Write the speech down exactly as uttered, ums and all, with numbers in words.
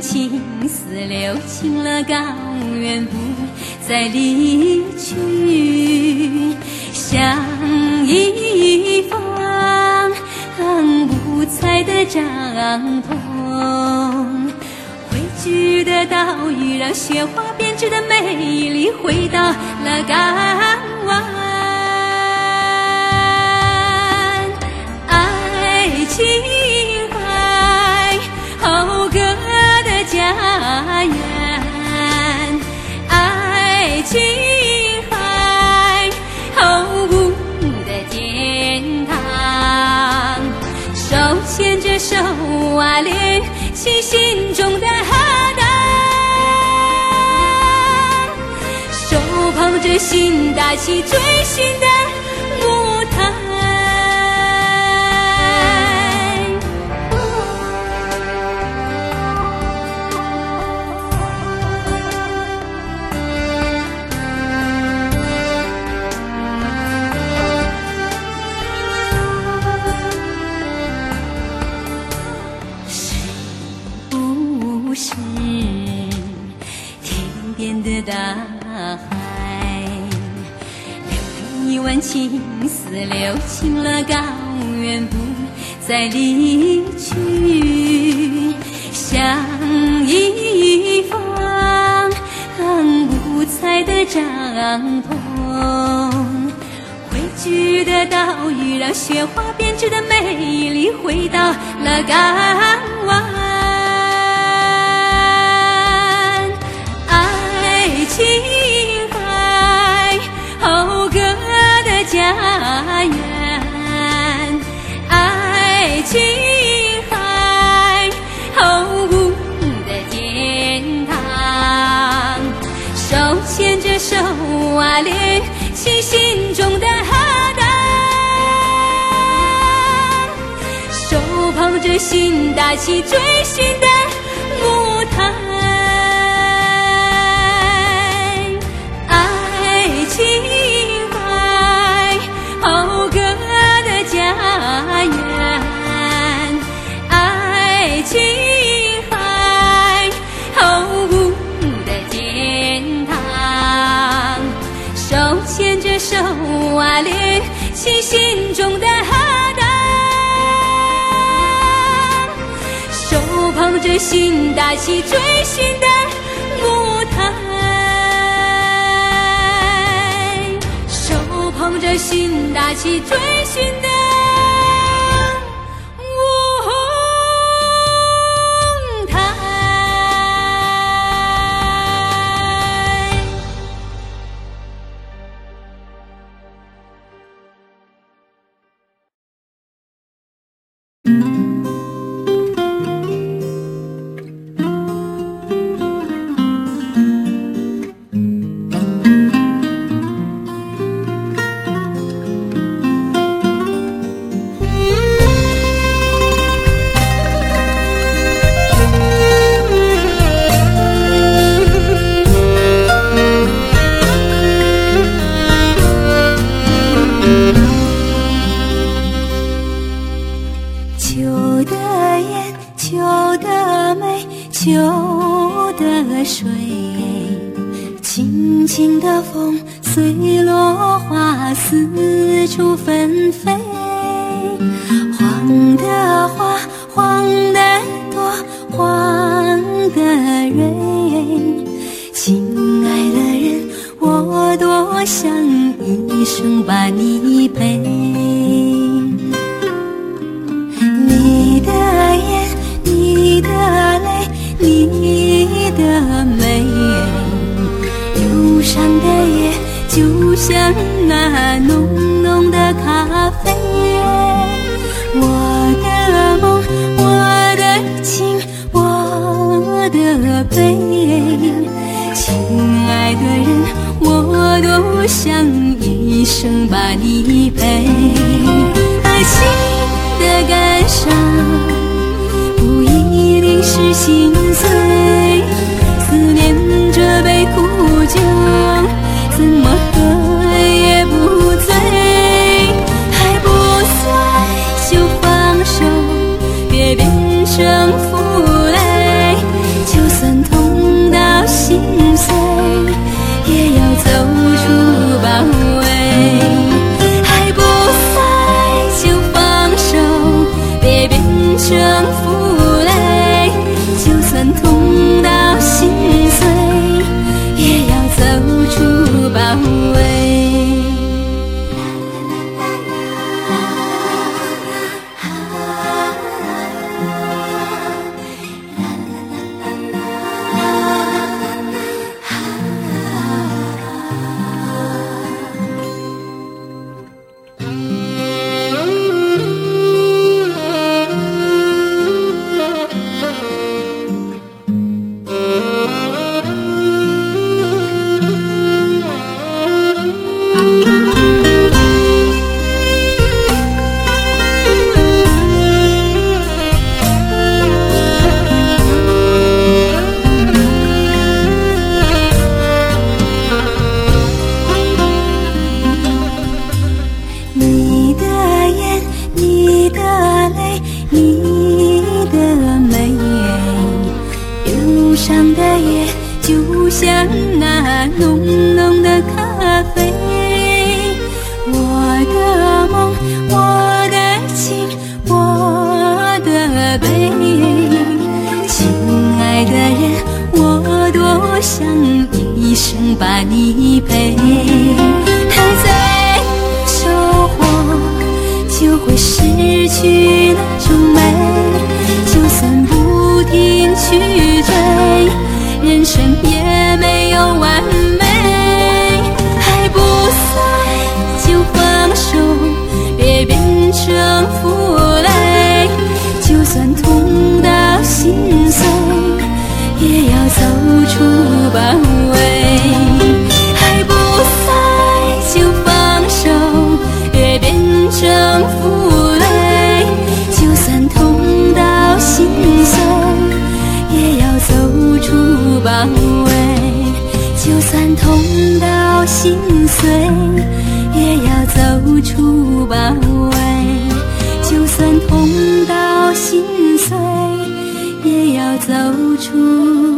情丝流尽了，高原不再离去，像一方五彩的帐篷。汇聚的岛屿让雪花编织的美丽回到了港湾。爱情海，讴歌的家园。爱情海，后无的天堂。手牵着手啊，连起心中的河道。手捧着心，搭起追寻的舞台。是天边的大海，流了一湾情丝，流尽了，高原不再离去，像一方五彩的帐篷。汇聚的岛屿让雪花编织的美丽回到了港湾。爱情海，讴歌的家园。爱情海，后无的天堂。手牵着手啊，连起心中的河道。手捧着心，搭起追寻的舞台。爱情海，讴歌的家园。爱情海，后无的天堂。手牵着手啊，连起心中的河道。手捧着心，搭起追寻的舞台。捧着心，搭起追寻的舞台。秋的水，轻轻的风随落花四处纷飞。黄的花，黄的朵，黄的蕊。亲爱的人，我多想一生把你陪。你的眼，你的泪，你的美，忧伤的夜就像那浓浓的咖啡。我的梦，我的情，我的悲，亲爱的人，我多想一生把你陪。爱情的感伤不一定是心碎，思念这杯苦酒，怎么喝也不醉。还不算就放手，别变成负累，就包围。你的眼，你的泪，你的美，忧伤的夜就像那浓浓的咖啡。我的梦，我的情，我的悲，亲爱的人，我多想一生把你陪。太在收获就会失去那种美，就算不停去追，人生也没有完美。还不在就放手，别变成负累，就算痛到心碎，也要走出包围。还不在就放手，别变成负累，就算痛到心碎，也要走出包围。就算痛到心碎，也要走出包围。就算痛到心碎，也要走出